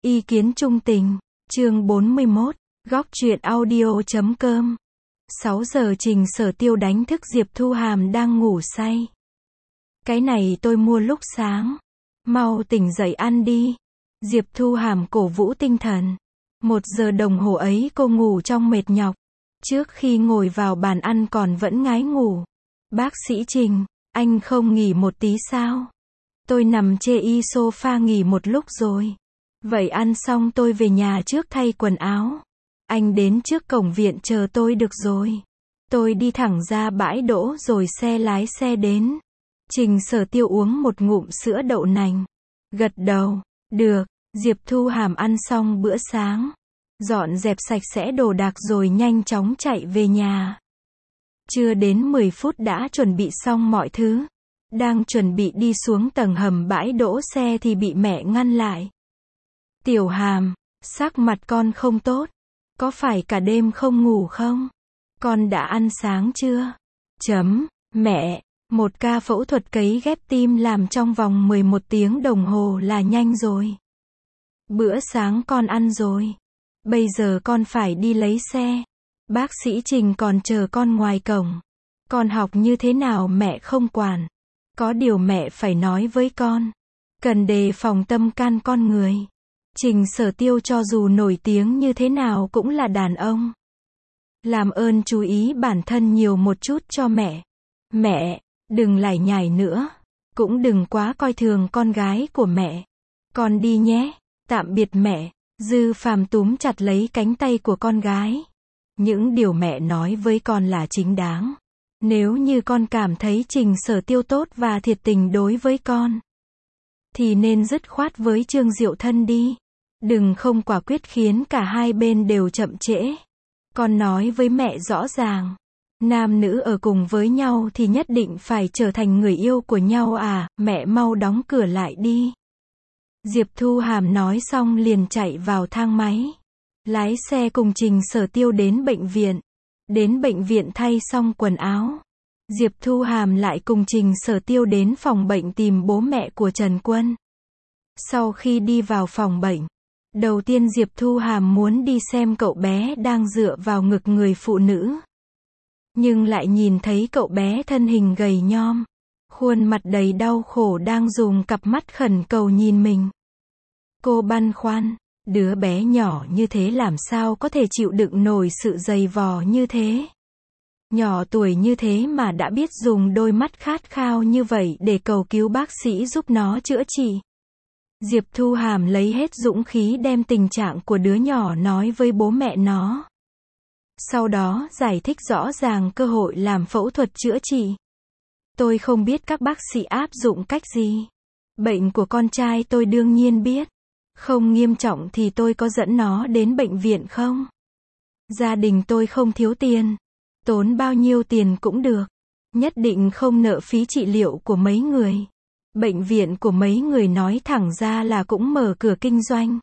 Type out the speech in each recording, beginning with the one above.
Ý kiến trung tình, chương 41, góc truyện audio.com. 6 giờ Trình Sở Tiêu đánh thức Diệp Thu Hàm đang ngủ say. Cái này tôi mua lúc sáng. Mau tỉnh dậy ăn đi. Diệp Thu Hàm cổ vũ tinh thần. 1 giờ đồng hồ ấy cô ngủ trong mệt nhọc. Trước khi ngồi vào bàn ăn còn vẫn ngái ngủ. Bác sĩ Trình, anh không nghỉ một tí sao? Tôi nằm chê y sofa nghỉ một lúc rồi. Vậy ăn xong tôi về nhà trước thay quần áo. Anh đến trước cổng viện chờ tôi được rồi. Tôi đi thẳng ra bãi đỗ rồi xe lái xe đến. Trình Sở Tiêu uống một ngụm sữa đậu nành. Gật đầu. Được. Diệp Thu Hàm ăn xong bữa sáng. Dọn dẹp sạch sẽ đồ đạc rồi nhanh chóng chạy về nhà. Chưa đến 10 phút đã chuẩn bị xong mọi thứ. Đang chuẩn bị đi xuống tầng hầm bãi đỗ xe thì bị mẹ ngăn lại. Tiểu Hàm, sắc mặt con không tốt. Có phải cả đêm không ngủ không? Con đã ăn sáng chưa? Mẹ, một ca phẫu thuật cấy ghép tim làm trong vòng 11 tiếng đồng hồ là nhanh rồi. Bữa sáng con ăn rồi. Bây giờ con phải đi lấy xe. Bác sĩ Trình còn chờ con ngoài cổng. Con học như thế nào mẹ không quản. Có điều mẹ phải nói với con. Cần đề phòng tâm can con người. Trình Sở Tiêu cho dù nổi tiếng như thế nào cũng là đàn ông. Làm ơn chú ý bản thân nhiều một chút cho mẹ. Mẹ, đừng lải nhải nữa. Cũng đừng quá coi thường con gái của mẹ. Con đi nhé. Tạm biệt mẹ. Dư Phàm túm chặt lấy cánh tay của con gái. Những điều mẹ nói với con là chính đáng. Nếu như con cảm thấy Trình Sở Tiêu tốt và thiệt tình đối với con, thì nên dứt khoát với Trương Diệu Thân đi. Đừng không quả quyết khiến cả hai bên đều chậm trễ. Con nói với mẹ rõ ràng. Nam nữ ở cùng với nhau thì nhất định phải trở thành người yêu của nhau à, mẹ mau đóng cửa lại đi. Diệp Thu Hàm nói xong liền chạy vào thang máy. Lái xe cùng Trình Sở Tiêu đến bệnh viện. Đến bệnh viện thay xong quần áo. Diệp Thu Hàm lại cùng Trình Sở Tiêu đến phòng bệnh tìm bố mẹ của Trần Quân. Sau khi đi vào phòng bệnh, đầu tiên Diệp Thu Hàm muốn đi xem cậu bé đang dựa vào ngực người phụ nữ. Nhưng lại nhìn thấy cậu bé thân hình gầy nhom, khuôn mặt đầy đau khổ đang dùng cặp mắt khẩn cầu nhìn mình. Cô băn khoăn, đứa bé nhỏ như thế làm sao có thể chịu đựng nổi sự dày vò như thế. Nhỏ tuổi như thế mà đã biết dùng đôi mắt khát khao như vậy để cầu cứu bác sĩ giúp nó chữa trị. Diệp Thu Hàm lấy hết dũng khí đem tình trạng của đứa nhỏ nói với bố mẹ nó. Sau đó giải thích rõ ràng cơ hội làm phẫu thuật chữa trị. Tôi không biết các bác sĩ áp dụng cách gì. Bệnh của con trai tôi đương nhiên biết. Không nghiêm trọng thì tôi có dẫn nó đến bệnh viện không? Gia đình tôi không thiếu tiền. Tốn bao nhiêu tiền cũng được. Nhất định không nợ phí trị liệu của mấy người. Bệnh viện của mấy người nói thẳng ra là cũng mở cửa kinh doanh.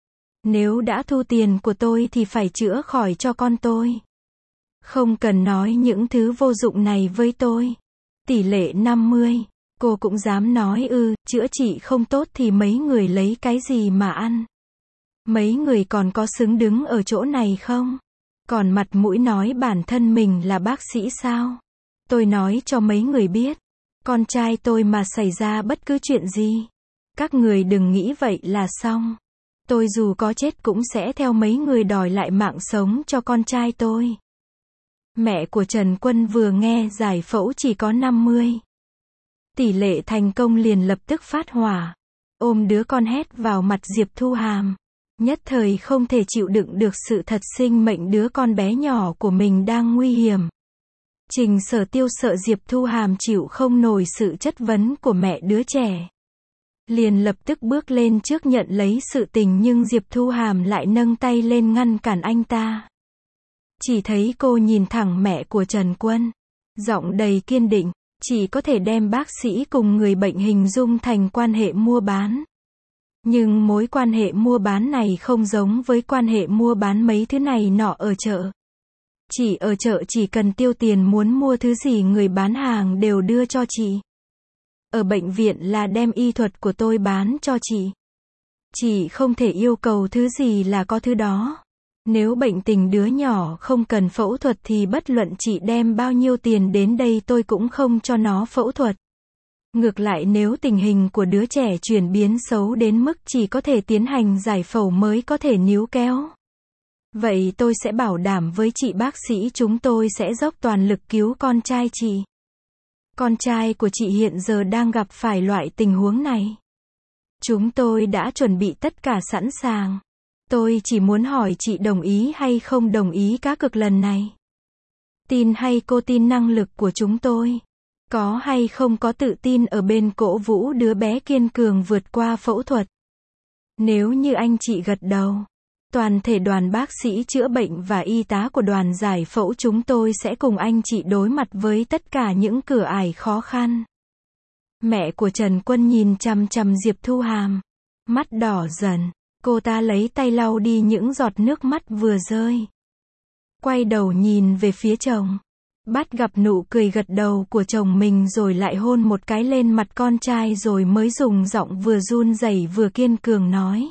Nếu đã thu tiền của tôi thì phải chữa khỏi cho con tôi. Không cần nói những thứ vô dụng này với tôi. Tỷ lệ 50. Cô cũng dám nói chữa trị không tốt thì mấy người lấy cái gì mà ăn? Mấy người còn có xứng đứng ở chỗ này không? Còn mặt mũi nói bản thân mình là bác sĩ sao? Tôi nói cho mấy người biết. Con trai tôi mà xảy ra bất cứ chuyện gì, các người đừng nghĩ vậy là xong. Tôi dù có chết cũng sẽ theo mấy người đòi lại mạng sống cho con trai tôi. Mẹ của Trần Quân vừa nghe giải phẫu chỉ có 50. Tỷ lệ thành công liền lập tức phát hỏa. Ôm đứa con hét vào mặt Diệp Thu Hàm. Nhất thời không thể chịu đựng được sự thật sinh mệnh đứa con bé nhỏ của mình đang nguy hiểm. Trình Sở Tiêu sợ Diệp Thu Hàm chịu không nổi sự chất vấn của mẹ đứa trẻ. Liền lập tức bước lên trước nhận lấy sự tình nhưng Diệp Thu Hàm lại nâng tay lên ngăn cản anh ta. Chỉ thấy cô nhìn thẳng mẹ của Trần Quân. Giọng đầy kiên định, chỉ có thể đem bác sĩ cùng người bệnh hình dung thành quan hệ mua bán. Nhưng mối quan hệ mua bán này không giống với quan hệ mua bán mấy thứ này nọ ở chợ. Chỉ ở chợ chỉ cần tiêu tiền muốn mua thứ gì người bán hàng đều đưa cho chị. Ở bệnh viện là đem y thuật của tôi bán cho chị. Chị không thể yêu cầu thứ gì là có thứ đó. Nếu bệnh tình đứa nhỏ không cần phẫu thuật thì bất luận chị đem bao nhiêu tiền đến đây tôi cũng không cho nó phẫu thuật. Ngược lại nếu tình hình của đứa trẻ chuyển biến xấu đến mức chỉ có thể tiến hành giải phẫu mới có thể níu kéo. Vậy tôi sẽ bảo đảm với chị bác sĩ chúng tôi sẽ dốc toàn lực cứu con trai chị. Con trai của chị hiện giờ đang gặp phải loại tình huống này. Chúng tôi đã chuẩn bị tất cả sẵn sàng. Tôi chỉ muốn hỏi chị đồng ý hay không đồng ý cá cược lần này. Tin hay cô tin năng lực của chúng tôi? Có hay không có tự tin ở bên cổ vũ đứa bé kiên cường vượt qua phẫu thuật? Nếu như anh chị gật đầu, toàn thể đoàn bác sĩ chữa bệnh và y tá của đoàn giải phẫu chúng tôi sẽ cùng anh chị đối mặt với tất cả những cửa ải khó khăn. Mẹ của Trần Quân nhìn chằm chằm Diệp Thu Hàm. Mắt đỏ dần. Cô ta lấy tay lau đi những giọt nước mắt vừa rơi. Quay đầu nhìn về phía chồng. Bắt gặp nụ cười gật đầu của chồng mình rồi lại hôn một cái lên mặt con trai rồi mới dùng giọng vừa run rẩy vừa kiên cường nói.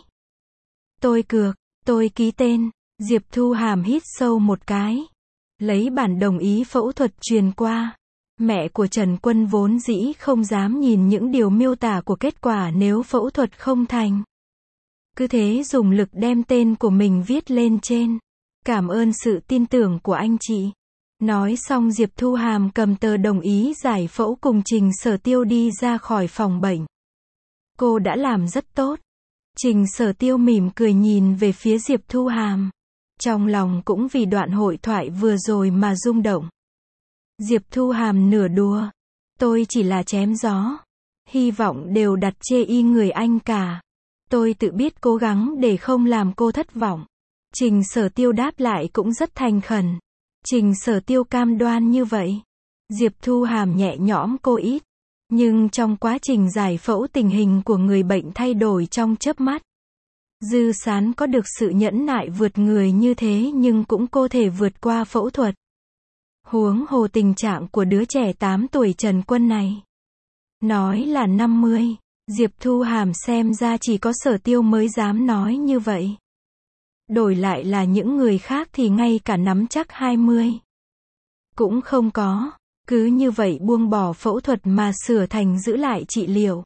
Tôi cược, tôi ký tên. Diệp Thu Hàm hít sâu một cái. Lấy bản đồng ý phẫu thuật truyền qua. Mẹ của Trần Quân vốn dĩ không dám nhìn những điều miêu tả của kết quả nếu phẫu thuật không thành. Cứ thế dùng lực đem tên của mình viết lên trên. Cảm ơn sự tin tưởng của anh chị. Nói xong Diệp Thu Hàm cầm tờ đồng ý giải phẫu cùng Trình Sở Tiêu đi ra khỏi phòng bệnh. Cô đã làm rất tốt. Trình Sở Tiêu mỉm cười nhìn về phía Diệp Thu Hàm. Trong lòng cũng vì đoạn hội thoại vừa rồi mà rung động. Diệp Thu Hàm nửa đùa. Tôi chỉ là chém gió. Hy vọng đều đặt chê y người anh cả. Tôi tự biết cố gắng để không làm cô thất vọng. Trình Sở Tiêu đáp lại cũng rất thành khẩn. Trình Sở Tiêu cam đoan như vậy. Diệp Thu Hàm nhẹ nhõm cô ít. Nhưng trong quá trình giải phẫu tình hình của người bệnh thay đổi trong chớp mắt. Dư Sán có được sự nhẫn nại vượt người như thế nhưng cũng có thể vượt qua phẫu thuật. Huống hồ tình trạng của đứa trẻ 8 tuổi Trần Quân này. Nói là 50. Diệp Thu Hàm xem ra chỉ có Sở Tiêu mới dám nói như vậy. Đổi lại là những người khác thì ngay cả nắm chắc 20. Cũng không có. Cứ như vậy buông bỏ phẫu thuật mà sửa thành giữ lại trị liệu.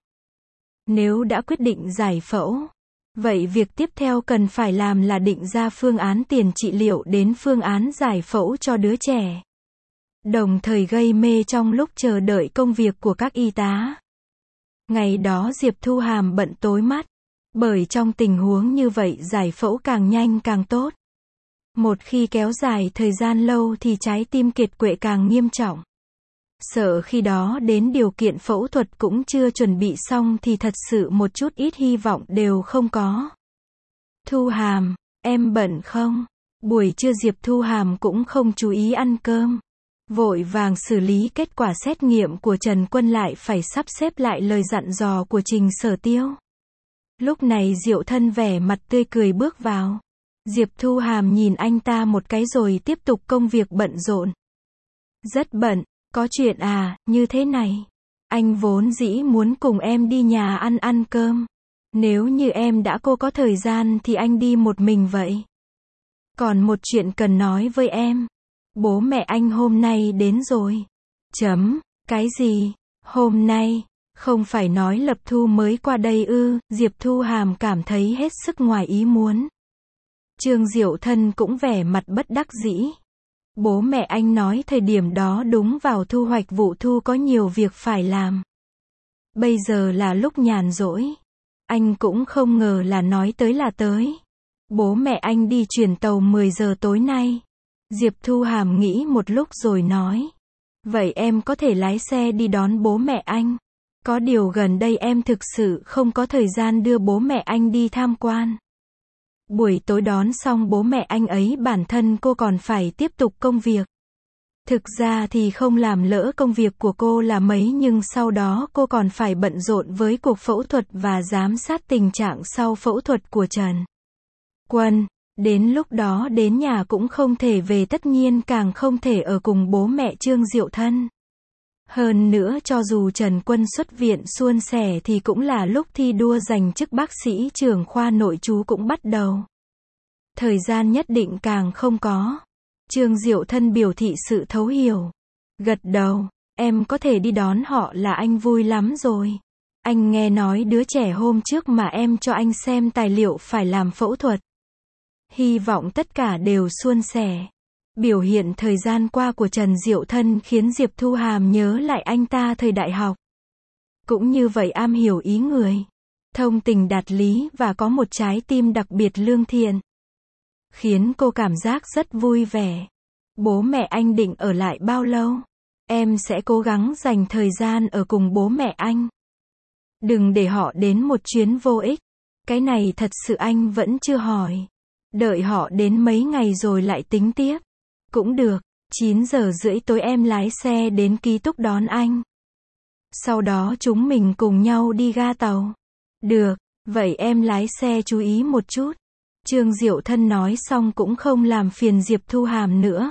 Nếu đã quyết định giải phẫu, vậy việc tiếp theo cần phải làm là định ra phương án tiền trị liệu đến phương án giải phẫu cho đứa trẻ. Đồng thời gây mê trong lúc chờ đợi công việc của các y tá. Ngày đó Diệp Thu Hàm bận tối mắt. Bởi trong tình huống như vậy giải phẫu càng nhanh càng tốt. Một khi kéo dài thời gian lâu thì trái tim kiệt quệ càng nghiêm trọng. Sợ khi đó đến điều kiện phẫu thuật cũng chưa chuẩn bị xong thì thật sự một chút ít hy vọng đều không có. Thu Hàm, em bận không? Buổi trưa Diệp Thu Hàm cũng không chú ý ăn cơm. Vội vàng xử lý kết quả xét nghiệm của Trần Quân lại phải sắp xếp lại lời dặn dò của Trình Sở Tiêu. Lúc này Diệu Thân vẻ mặt tươi cười bước vào. Diệp Thu Hàm nhìn anh ta một cái rồi tiếp tục công việc bận rộn. Rất bận, có chuyện à, như thế này. Anh vốn dĩ muốn cùng em đi nhà ăn cơm. Nếu như em đã có thời gian thì anh đi một mình vậy. Còn một chuyện cần nói với em. Bố mẹ anh hôm nay đến rồi. Cái gì? Hôm nay? Không phải nói Lập Thu mới qua đây ư? Diệp Thu Hàm cảm thấy hết sức ngoài ý muốn. Trương Diệu Thân cũng vẻ mặt bất đắc dĩ. Bố mẹ anh nói thời điểm đó đúng vào thu hoạch vụ thu có nhiều việc phải làm. Bây giờ là lúc nhàn rỗi. Anh cũng không ngờ là nói tới là tới. Bố mẹ anh đi chuyển tàu 10 giờ tối nay. Diệp Thu Hàm nghĩ một lúc rồi nói. Vậy em có thể lái xe đi đón bố mẹ anh. Có điều gần đây em thực sự không có thời gian đưa bố mẹ anh đi tham quan. Buổi tối đón xong bố mẹ anh ấy bản thân cô còn phải tiếp tục công việc. Thực ra thì không làm lỡ công việc của cô là mấy nhưng sau đó cô còn phải bận rộn với cuộc phẫu thuật và giám sát tình trạng sau phẫu thuật của Trần Quân. Đến lúc đó đến nhà cũng không thể về tất nhiên càng không thể ở cùng bố mẹ Trương Diệu Thân. Hơn nữa cho dù Trần Quân xuất viện suôn sẻ thì cũng là lúc thi đua giành chức bác sĩ trưởng khoa nội trú cũng bắt đầu. Thời gian nhất định càng không có. Trương Diệu Thân biểu thị sự thấu hiểu. Gật đầu, em có thể đi đón họ là anh vui lắm rồi. Anh nghe nói đứa trẻ hôm trước mà em cho anh xem tài liệu phải làm phẫu thuật. Hy vọng tất cả đều suôn sẻ. Biểu hiện thời gian qua của Trần Diệu Thân khiến Diệp Thu Hàm nhớ lại anh ta thời đại học. Cũng như vậy am hiểu ý người. Thông tình đạt lý và có một trái tim đặc biệt lương thiện. Khiến cô cảm giác rất vui vẻ. Bố mẹ anh định ở lại bao lâu? Em sẽ cố gắng dành thời gian ở cùng bố mẹ anh. Đừng để họ đến một chuyến vô ích. Cái này thật sự anh vẫn chưa hỏi. Đợi họ đến mấy ngày rồi lại tính tiếp. Cũng được, 9 giờ rưỡi tối em lái xe đến ký túc đón anh. Sau đó chúng mình cùng nhau đi ga tàu. Được, vậy em lái xe chú ý một chút. Trương Diệu Thân nói xong cũng không làm phiền Diệp Thu Hàm nữa.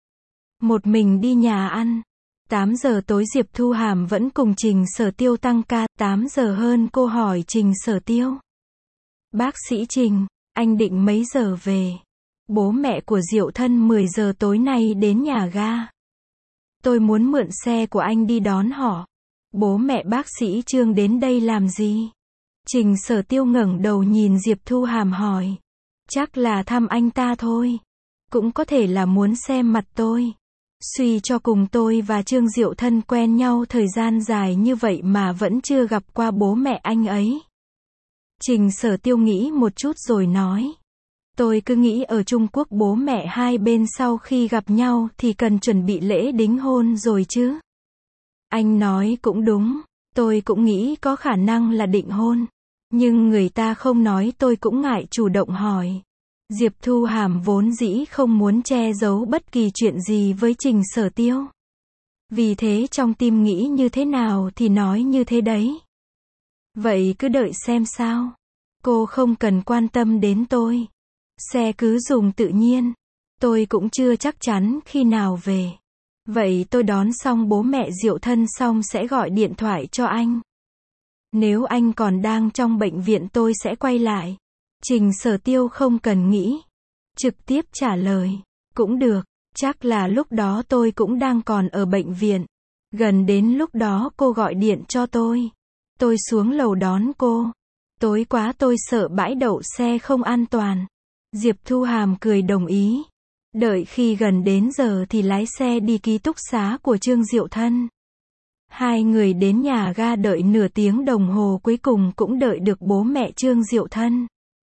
Một mình đi nhà ăn. 8 giờ tối Diệp Thu Hàm vẫn cùng Trình Sở Tiêu tăng ca. 8 giờ hơn cô hỏi Trình Sở Tiêu. Bác sĩ Trình, anh định mấy giờ về? Bố mẹ của Diệu Thân 10 giờ tối nay đến nhà ga. Tôi muốn mượn xe của anh đi đón họ. Bố mẹ bác sĩ Trương đến đây làm gì? Trình Sở Tiêu ngẩng đầu nhìn Diệp Thu Hàm hỏi. Chắc là thăm anh ta thôi. Cũng có thể là muốn xem mặt tôi. Suy cho cùng tôi và Trương Diệu Thân quen nhau thời gian dài như vậy mà vẫn chưa gặp qua bố mẹ anh ấy. Trình Sở Tiêu nghĩ một chút rồi nói. Tôi cứ nghĩ ở Trung Quốc bố mẹ hai bên sau khi gặp nhau thì cần chuẩn bị lễ đính hôn rồi chứ. Anh nói cũng đúng, tôi cũng nghĩ có khả năng là định hôn. Nhưng người ta không nói tôi cũng ngại chủ động hỏi. Diệp Thu Hàm vốn dĩ không muốn che giấu bất kỳ chuyện gì với Trình Sở Tiêu. Vì thế trong tim nghĩ như thế nào thì nói như thế đấy. Vậy cứ đợi xem sao. Cô không cần quan tâm đến tôi. Xe cứ dùng tự nhiên. Tôi cũng chưa chắc chắn khi nào về. Vậy tôi đón xong bố mẹ Diệu Thân xong sẽ gọi điện thoại cho anh. Nếu anh còn đang trong bệnh viện tôi sẽ quay lại. Trình Sở Tiêu không cần nghĩ. Trực tiếp trả lời. Cũng được, chắc là lúc đó tôi cũng đang còn ở bệnh viện. Gần đến lúc đó cô gọi điện cho tôi. Tôi xuống lầu đón cô. Tối quá tôi sợ bãi đậu xe không an toàn. Diệp Thu Hàm cười đồng ý. Đợi khi gần đến giờ thì lái xe đi ký túc xá của Trương Diệu Thân. Hai người đến nhà ga đợi nửa tiếng đồng hồ cuối cùng cũng đợi được bố mẹ Trương Diệu Thân.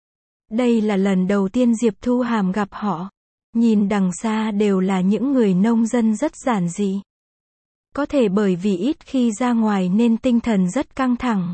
Đây là lần đầu tiên Diệp Thu Hàm gặp họ. Nhìn đằng xa đều là những người nông dân rất giản dị. Có thể bởi vì ít khi ra ngoài nên tinh thần rất căng thẳng.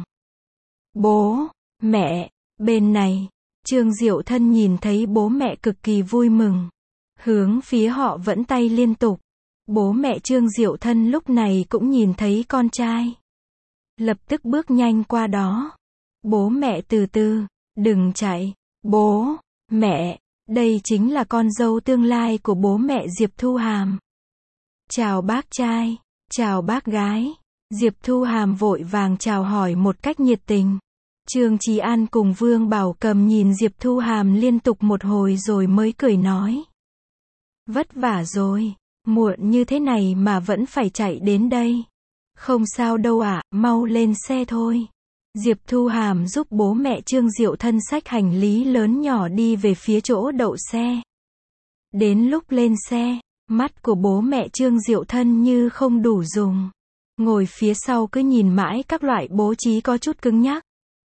Bố, mẹ, bên này, Trương Diệu Thân nhìn thấy bố mẹ cực kỳ vui mừng. Hướng phía họ vẫy tay liên tục. Bố mẹ Trương Diệu Thân lúc này cũng nhìn thấy con trai. Lập tức bước nhanh qua đó. Bố mẹ từ từ, đừng chạy. Bố, mẹ, đây chính là con dâu tương lai của bố mẹ Diệp Thu Hàm. Chào bác trai, chào bác gái. Diệp Thu Hàm vội vàng chào hỏi một cách nhiệt tình. Trương Chí An cùng Vương Bảo Cầm nhìn Diệp Thu Hàm liên tục một hồi rồi mới cười nói. Vất vả rồi, muộn như thế này mà vẫn phải chạy đến đây. Không sao đâu ạ, mau lên xe thôi. Diệp Thu Hàm giúp bố mẹ Trương Diệu Thân xách hành lý lớn nhỏ đi về phía chỗ đậu xe. Đến lúc lên xe, mắt của bố mẹ Trương Diệu Thân như không đủ dùng. Ngồi phía sau cứ nhìn mãi các loại bố trí có chút cứng nhắc.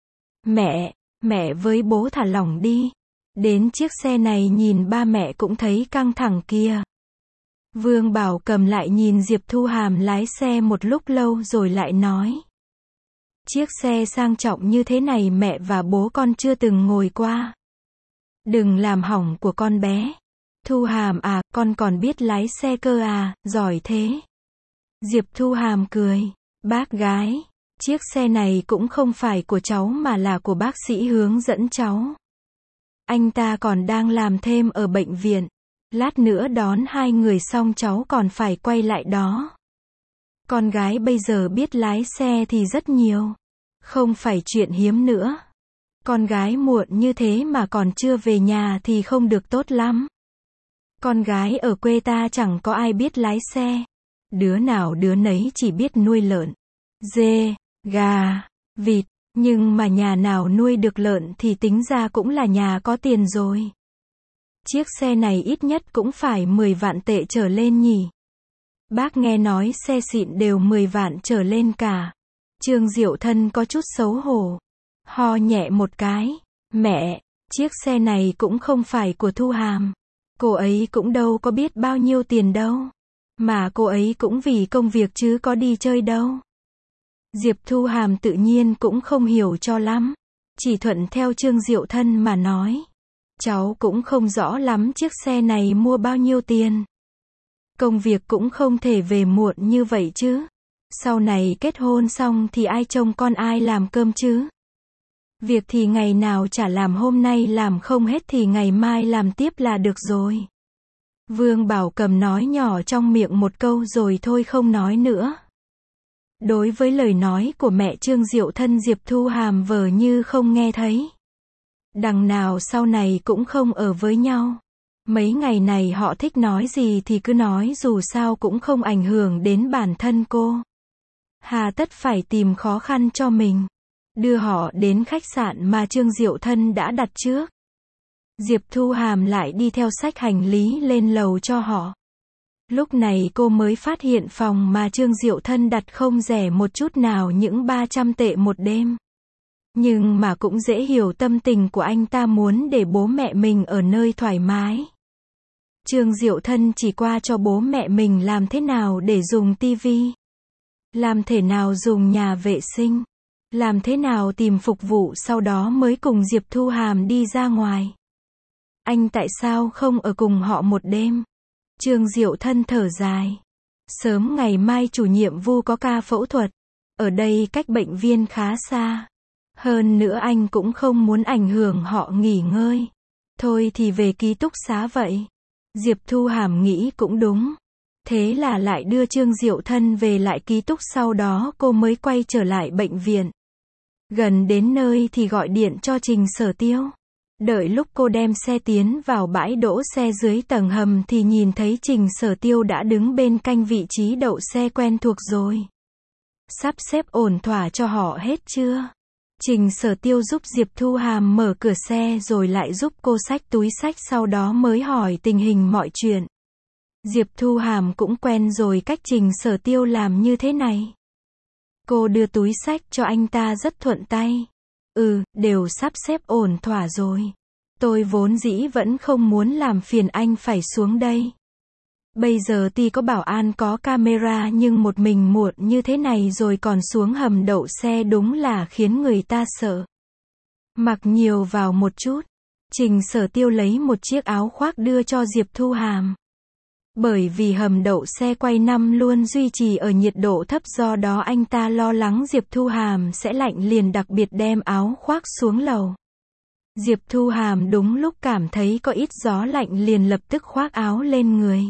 Mẹ với bố thả lỏng đi. Đến chiếc xe này nhìn ba mẹ cũng thấy căng thẳng kia. Vương Bảo Cầm lại nhìn Diệp Thu Hàm lái xe một lúc lâu rồi lại nói. Chiếc xe sang trọng như thế này mẹ và bố con chưa từng ngồi qua. Đừng làm hỏng của con bé. Thu Hàm à, con còn biết lái xe cơ à, giỏi thế. Diệp Thu Hàm cười. Bác gái, chiếc xe này cũng không phải của cháu mà là của bác sĩ hướng dẫn cháu. Anh ta còn đang làm thêm ở bệnh viện. Lát nữa đón hai người xong cháu còn phải quay lại đó. Con gái bây giờ biết lái xe thì rất nhiều. Không phải chuyện hiếm nữa. Con gái muộn như thế mà còn chưa về nhà thì không được tốt lắm. Con gái ở quê ta chẳng có ai biết lái xe. Đứa nào đứa nấy chỉ biết nuôi lợn, dê, gà, vịt. Nhưng mà nhà nào nuôi được lợn thì tính ra cũng là nhà có tiền rồi. Chiếc xe này ít nhất cũng phải 10 vạn tệ trở lên nhỉ. Bác nghe nói xe xịn đều 10 vạn trở lên cả. Trương Diệu Thân có chút xấu hổ. Ho nhẹ một cái. Mẹ, chiếc xe này cũng không phải của Thu Hàm. Cô ấy cũng đâu có biết bao nhiêu tiền đâu. Mà cô ấy cũng vì công việc chứ có đi chơi đâu. Diệp Thu Hàm tự nhiên cũng không hiểu cho lắm. Chỉ thuận theo Trương Diệu Thân mà nói. Cháu cũng không rõ lắm chiếc xe này mua bao nhiêu tiền. Công việc cũng không thể về muộn như vậy chứ. Sau này kết hôn xong thì ai trông con ai làm cơm chứ? Việc thì ngày nào chả làm, hôm nay làm không hết thì ngày mai làm tiếp là được rồi. Vương Bảo Cầm nói nhỏ trong miệng một câu rồi thôi không nói nữa. Đối với lời nói của mẹ Trương Diệu Thân, Diệp Thu Hàm vờ như không nghe thấy. Đằng nào sau này cũng không ở với nhau. Mấy ngày này họ thích nói gì thì cứ nói, dù sao cũng không ảnh hưởng đến bản thân cô. Hà tất phải tìm khó khăn cho mình. Đưa họ đến khách sạn mà Trương Diệu Thân đã đặt trước. Diệp Thu Hàm lại đi theo xách hành lý lên lầu cho họ. Lúc này cô mới phát hiện phòng mà Trương Diệu Thân đặt không rẻ một chút nào, những 300 tệ một đêm. Nhưng mà cũng dễ hiểu tâm tình của anh ta, muốn để bố mẹ mình ở nơi thoải mái. Trương Diệu Thân chỉ qua cho bố mẹ mình làm thế nào để dùng tivi, làm thế nào dùng nhà vệ sinh, làm thế nào tìm phục vụ, sau đó mới cùng Diệp Thu Hàm đi ra ngoài. Anh tại sao không ở cùng họ một đêm? Trương Diệu Thân thở dài. Sớm ngày mai chủ nhiệm Vu có ca phẫu thuật. Ở đây cách bệnh viện khá xa. Hơn nữa anh cũng không muốn ảnh hưởng họ nghỉ ngơi. Thôi thì về ký túc xá vậy. Diệp Thu Hàm nghĩ cũng đúng. Thế là lại đưa Trương Diệu Thân về lại ký túc, sau đó cô mới quay trở lại bệnh viện. Gần đến nơi thì gọi điện cho Trình Sở Tiêu. Đợi lúc cô đem xe tiến vào bãi đỗ xe dưới tầng hầm thì nhìn thấy Trình Sở Tiêu đã đứng bên cạnh vị trí đậu xe quen thuộc rồi. Sắp xếp ổn thỏa cho họ hết chưa? Trình Sở Tiêu giúp Diệp Thu Hàm mở cửa xe rồi lại giúp cô xách túi xách, sau đó mới hỏi tình hình mọi chuyện. Diệp Thu Hàm cũng quen rồi cách Trình Sở Tiêu làm như thế này. Cô đưa túi xách cho anh ta rất thuận tay. Đều sắp xếp ổn thỏa rồi. Tôi vốn dĩ vẫn không muốn làm phiền anh phải xuống đây. Bây giờ tuy có bảo an có camera nhưng một mình muộn như thế này rồi còn xuống hầm đậu xe đúng là khiến người ta sợ. Mặc nhiều vào một chút. Trình Sở Tiêu lấy một chiếc áo khoác đưa cho Diệp Thu Hàm. Bởi vì hầm đậu xe quay 5 luôn duy trì ở nhiệt độ thấp, do đó anh ta lo lắng Diệp Thu Hàm sẽ lạnh liền đặc biệt đem áo khoác xuống lầu. Diệp Thu Hàm đúng lúc cảm thấy có ít gió lạnh liền lập tức khoác áo lên người.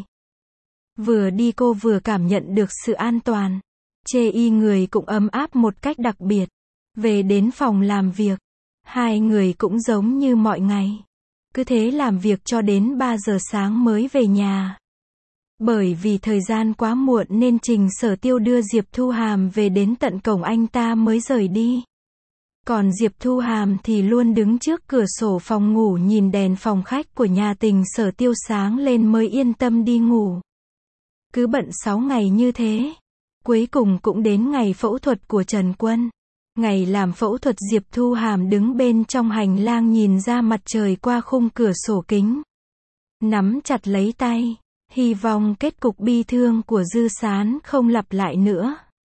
Vừa đi cô vừa cảm nhận được sự an toàn. Chê y người cũng ấm áp một cách đặc biệt. Về đến phòng làm việc, hai người cũng giống như mọi ngày. Cứ thế làm việc cho đến 3 giờ sáng mới về nhà. Bởi vì thời gian quá muộn nên Trình Sở Tiêu đưa Diệp Thu Hàm về đến tận cổng anh ta mới rời đi. Còn Diệp Thu Hàm thì luôn đứng trước cửa sổ phòng ngủ nhìn đèn phòng khách của nhà Trình Sở Tiêu sáng lên mới yên tâm đi ngủ. Cứ bận 6 ngày như thế. Cuối cùng cũng đến ngày phẫu thuật của Trần Quân. Ngày làm phẫu thuật, Diệp Thu Hàm đứng bên trong hành lang nhìn ra mặt trời qua khung cửa sổ kính. Nắm chặt lấy tay. Hy vọng kết cục bi thương của Dư Sán không lặp lại nữa.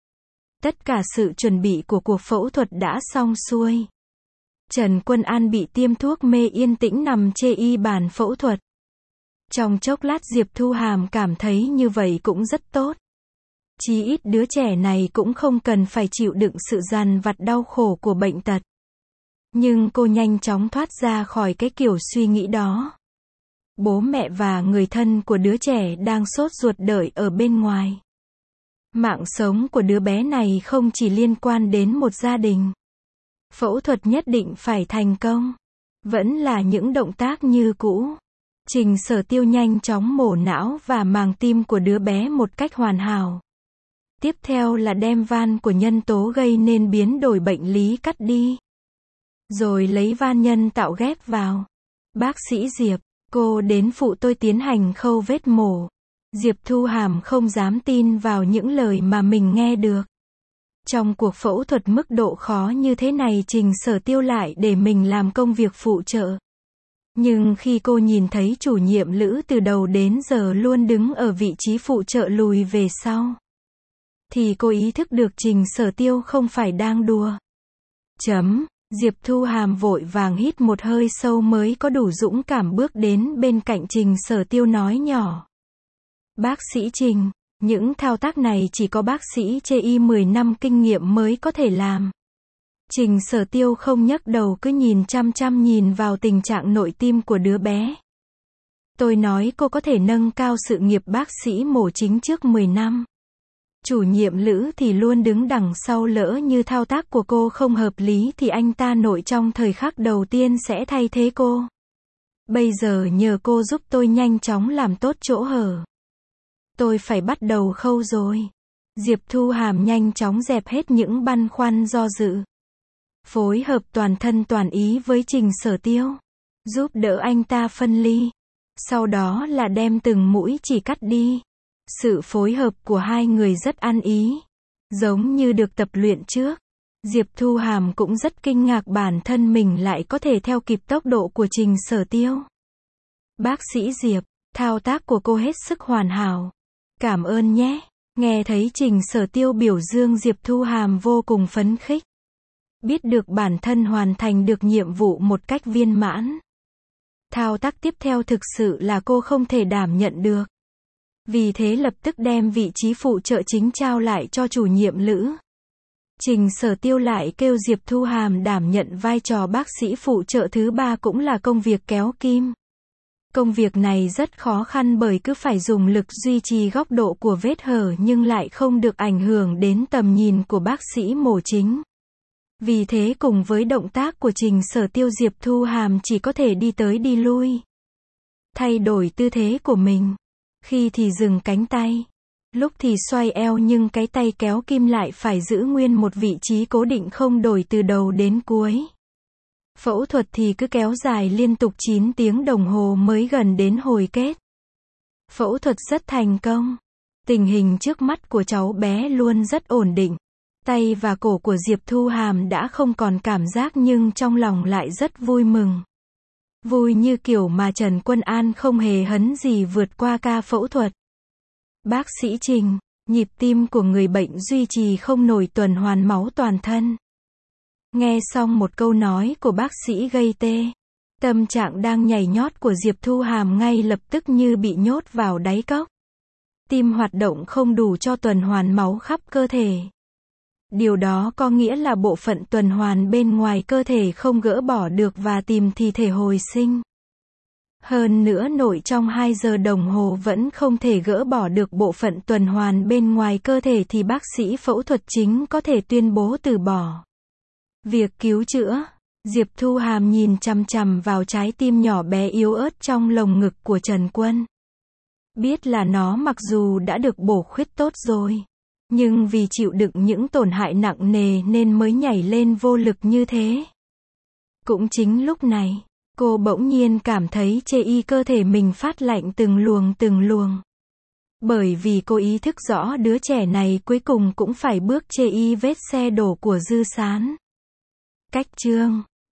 Tất cả sự chuẩn bị của cuộc phẫu thuật đã xong xuôi. Trần Quân An bị tiêm thuốc mê yên tĩnh nằm trên y bàn phẫu thuật. Trong chốc lát Diệp Thu Hàm cảm thấy như vậy cũng rất tốt. Chí ít đứa trẻ này cũng không cần phải chịu đựng sự dằn vặt đau khổ của bệnh tật. Nhưng cô nhanh chóng thoát ra khỏi cái kiểu suy nghĩ đó. Bố mẹ và người thân của đứa trẻ đang sốt ruột đợi ở bên ngoài. Mạng sống của đứa bé này không chỉ liên quan đến một gia đình. Phẫu thuật nhất định phải thành công. Vẫn là những động tác như cũ. Trình Sở Tiêu nhanh chóng mổ não và màng tim của đứa bé một cách hoàn hảo. Tiếp theo là đem van của nhân tố gây nên biến đổi bệnh lý cắt đi. Rồi lấy van nhân tạo ghép vào. Bác sĩ Diệp, cô đến phụ tôi tiến hành khâu vết mổ. Diệp Thu Hàm không dám tin vào những lời mà mình nghe được. Trong cuộc phẫu thuật mức độ khó như thế này Trình Sở Tiêu lại để mình làm công việc phụ trợ. Nhưng khi cô nhìn thấy chủ nhiệm Lữ từ đầu đến giờ luôn đứng ở vị trí phụ trợ lùi về sau, thì cô ý thức được Trình Sở Tiêu không phải đang đùa. Diệp Thu Hàm vội vàng hít một hơi sâu mới có đủ dũng cảm bước đến bên cạnh Trình Sở Tiêu nói nhỏ. Bác sĩ Trình, những thao tác này chỉ có bác sĩ chê y 10 năm kinh nghiệm mới có thể làm. Trình Sở Tiêu không nhấc đầu cứ nhìn chăm chăm nhìn vào tình trạng nội tim của đứa bé. Tôi nói cô có thể nâng cao sự nghiệp bác sĩ mổ chính trước 10 năm. Chủ nhiệm Lữ thì luôn đứng đằng sau, lỡ như thao tác của cô không hợp lý thì anh ta nội trong thời khắc đầu tiên sẽ thay thế cô. Bây giờ nhờ cô giúp tôi nhanh chóng làm tốt chỗ hở. Tôi phải bắt đầu khâu rồi. Diệp Thu Hàm nhanh chóng dẹp hết những băn khoăn do dự. Phối hợp toàn thân toàn ý với Trình Sở Tiêu. Giúp đỡ anh ta phân ly. Sau đó là đem từng mũi chỉ cắt đi. Sự phối hợp của hai người rất ăn ý. Giống như được tập luyện trước. Diệp Thu Hàm cũng rất kinh ngạc bản thân mình lại có thể theo kịp tốc độ của Trình Sở Tiêu. Bác sĩ Diệp, thao tác của cô hết sức hoàn hảo. Cảm ơn nhé. Nghe thấy Trình Sở Tiêu biểu dương Diệp Thu Hàm vô cùng phấn khích. Biết được bản thân hoàn thành được nhiệm vụ một cách viên mãn. Thao tác tiếp theo thực sự là cô không thể đảm nhận được. Vì thế lập tức đem vị trí phụ trợ chính trao lại cho chủ nhiệm Lữ. Trình Sở Tiêu lại kêu Diệp Thu Hàm đảm nhận vai trò bác sĩ phụ trợ thứ ba, cũng là công việc kéo kim. Công việc này rất khó khăn bởi cứ phải dùng lực duy trì góc độ của vết hở nhưng lại không được ảnh hưởng đến tầm nhìn của bác sĩ mổ chính. Vì thế cùng với động tác của Trình Sở Tiêu, Diệp Thu Hàm chỉ có thể đi tới đi lui. Thay đổi tư thế của mình. Khi thì dừng cánh tay. Lúc thì xoay eo nhưng cái tay kéo kim lại phải giữ nguyên một vị trí cố định không đổi từ đầu đến cuối. Phẫu thuật thì cứ kéo dài liên tục 9 tiếng đồng hồ mới gần đến hồi kết. Phẫu thuật rất thành công. Tình hình trước mắt của cháu bé luôn rất ổn định. Tay và cổ của Diệp Thu Hàm đã không còn cảm giác nhưng trong lòng lại rất vui mừng. Vui như kiểu mà Trần Quân An không hề hấn gì vượt qua ca phẫu thuật. Bác sĩ Trình, nhịp tim của người bệnh duy trì không nổi tuần hoàn máu toàn thân. Nghe xong một câu nói của bác sĩ gây tê. Tâm trạng đang nhảy nhót của Diệp Thu Hàm ngay lập tức như bị nhốt vào đáy cốc. Tim hoạt động không đủ cho tuần hoàn máu khắp cơ thể. Điều đó có nghĩa là bộ phận tuần hoàn bên ngoài cơ thể không gỡ bỏ được và tìm thì thể hồi sinh. Hơn nữa nội trong 2 giờ đồng hồ vẫn không thể gỡ bỏ được bộ phận tuần hoàn bên ngoài cơ thể thì bác sĩ phẫu thuật chính có thể tuyên bố từ bỏ việc cứu chữa. Diệp Thu Hàm nhìn chằm chằm vào trái tim nhỏ bé yếu ớt trong lồng ngực của Trần Quân. Biết là nó mặc dù đã được bổ khuyết tốt rồi, nhưng vì chịu đựng những tổn hại nặng nề nên mới nhảy lên vô lực như thế. Cũng chính lúc này, cô bỗng nhiên cảm thấy chê y cơ thể mình phát lạnh từng luồng. Bởi vì cô ý thức rõ đứa trẻ này cuối cùng cũng phải bước chê y vết xe đổ của Dư Sán. Cách chương